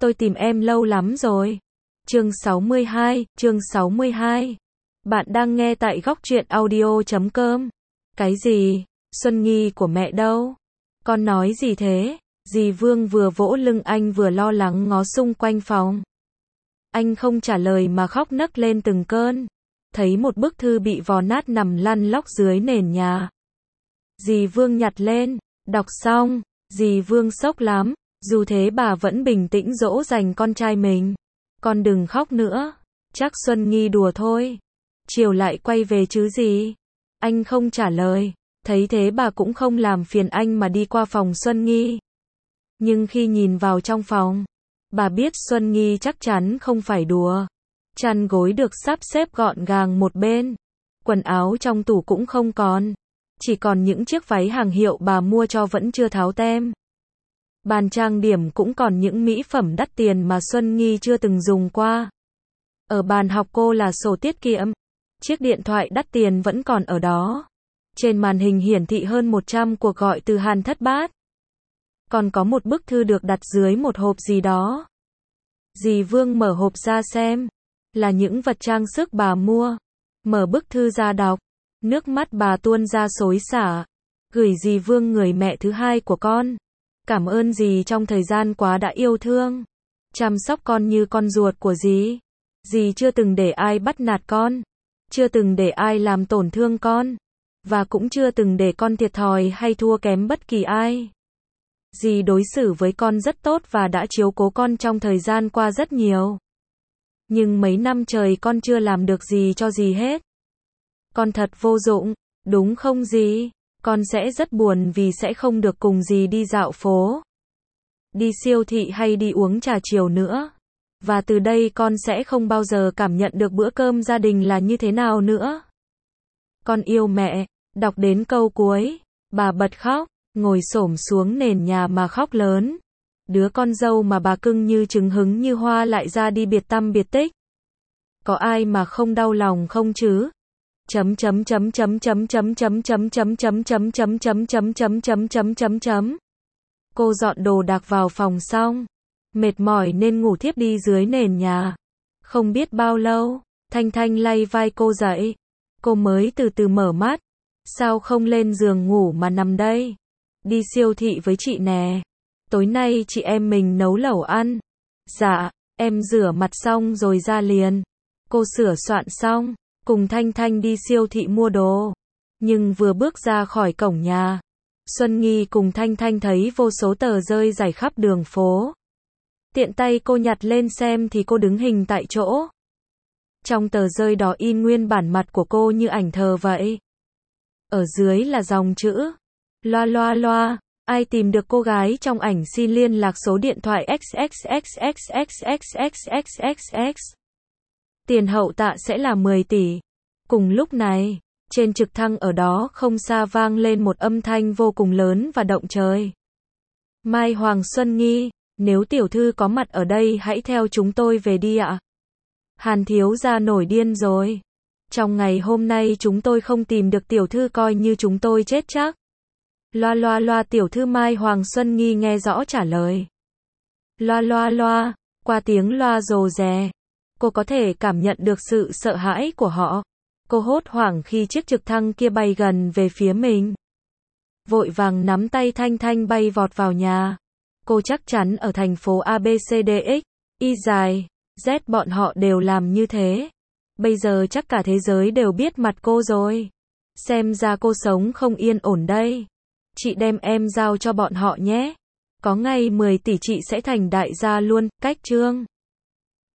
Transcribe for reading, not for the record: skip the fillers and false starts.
tôi tìm em lâu lắm rồi. Chương 62. Bạn đang nghe tại góc truyện audio.com. Cái gì? Xuân Nghi của mẹ đâu? Con nói gì thế? Dì Vương vừa vỗ lưng anh vừa lo lắng ngó xung quanh phòng. Anh không trả lời mà khóc nấc lên từng cơn. Thấy một bức thư bị vò nát nằm lăn lóc dưới nền nhà. Dì Vương nhặt lên, đọc xong, dì Vương sốc lắm, dù thế bà vẫn bình tĩnh dỗ dành con trai mình. Con đừng khóc nữa, chắc Xuân Nghi đùa thôi. Chiều lại quay về chứ gì? Anh không trả lời, thấy thế bà cũng không làm phiền anh mà đi qua phòng Xuân Nghi. Nhưng khi nhìn vào trong phòng, bà biết Xuân Nghi chắc chắn không phải đùa. Chăn gối được sắp xếp gọn gàng một bên, quần áo trong tủ cũng không còn, chỉ còn những chiếc váy hàng hiệu bà mua cho vẫn chưa tháo tem. Bàn trang điểm cũng còn những mỹ phẩm đắt tiền mà Xuân Nghi chưa từng dùng qua. Ở bàn học cô là sổ tiết kiệm, chiếc điện thoại đắt tiền vẫn còn ở đó. Trên màn hình hiển thị hơn 100 cuộc gọi từ Hàn Thất Bát. Còn có một bức thư được đặt dưới một hộp gì đó. Dì Vương mở hộp ra xem, là những vật trang sức bà mua. Mở bức thư ra đọc, nước mắt bà tuôn ra xối xả. Gửi dì Vương, người mẹ thứ hai của con. Cảm ơn dì trong thời gian quá đã yêu thương, chăm sóc con như con ruột của dì. Dì chưa từng để ai bắt nạt con, chưa từng để ai làm tổn thương con, và cũng chưa từng để con thiệt thòi hay thua kém bất kỳ ai. Dì đối xử với con rất tốt và đã chiếu cố con trong thời gian qua rất nhiều. Nhưng mấy năm trời con chưa làm được gì cho dì hết. Con thật vô dụng, đúng không dì? Con sẽ rất buồn vì sẽ không được cùng dì đi dạo phố, đi siêu thị hay đi uống trà chiều nữa. Và từ đây con sẽ không bao giờ cảm nhận được bữa cơm gia đình là như thế nào nữa. Con yêu mẹ. Đọc đến câu cuối, bà bật khóc, ngồi xổm xuống nền nhà mà khóc lớn. Đứa con dâu mà bà cưng như trứng hứng như hoa lại ra đi biệt tăm biệt tích. Có ai mà không đau lòng không chứ? Cô dọn đồ đạc vào phòng xong, mệt mỏi nên ngủ thiếp đi dưới nền nhà. Không biết bao lâu, Thanh Thanh lay vai cô dậy. Cô mới từ từ mở mắt. Sao không lên giường ngủ mà nằm đây? Đi siêu thị với chị nè. Tối nay chị em mình nấu lẩu ăn. Dạ, em rửa mặt xong rồi ra liền. Cô sửa soạn xong, cùng Thanh Thanh đi siêu thị mua đồ. Nhưng vừa bước ra khỏi cổng nhà, Xuân Nghi cùng Thanh Thanh thấy vô số tờ rơi rải khắp đường phố. Tiện tay cô nhặt lên xem thì cô đứng hình tại chỗ. Trong tờ rơi đó in nguyên bản mặt của cô như ảnh thờ vậy. Ở dưới là dòng chữ: loa loa loa, ai tìm được cô gái trong ảnh xin liên lạc số điện thoại XXXXXXXXXXX. Tiền hậu tạ sẽ là 10 tỷ. Cùng lúc này, trên trực thăng ở đó không xa vang lên một âm thanh vô cùng lớn và động trời. Mai Hoàng Xuân Nghi, nếu tiểu thư có mặt ở đây hãy theo chúng tôi về đi ạ. Hàn thiếu gia nổi điên rồi. Trong ngày hôm nay chúng tôi không tìm được tiểu thư coi như chúng tôi chết chắc. Loa loa loa, tiểu thư Mai Hoàng Xuân Nghi nghe rõ trả lời. Loa loa loa, qua tiếng loa rồ rè. Cô có thể cảm nhận được sự sợ hãi của họ. Cô hốt hoảng khi chiếc trực thăng kia bay gần về phía mình. Vội vàng nắm tay Thanh Thanh bay vọt vào nhà. Cô chắc chắn ở thành phố ABCDX, Y dài, Z bọn họ đều làm như thế. Bây giờ chắc cả thế giới đều biết mặt cô rồi. Xem ra cô sống không yên ổn đây. Chị đem em giao cho bọn họ nhé. Có ngày 10 tỷ chị sẽ thành đại gia luôn. Cách chương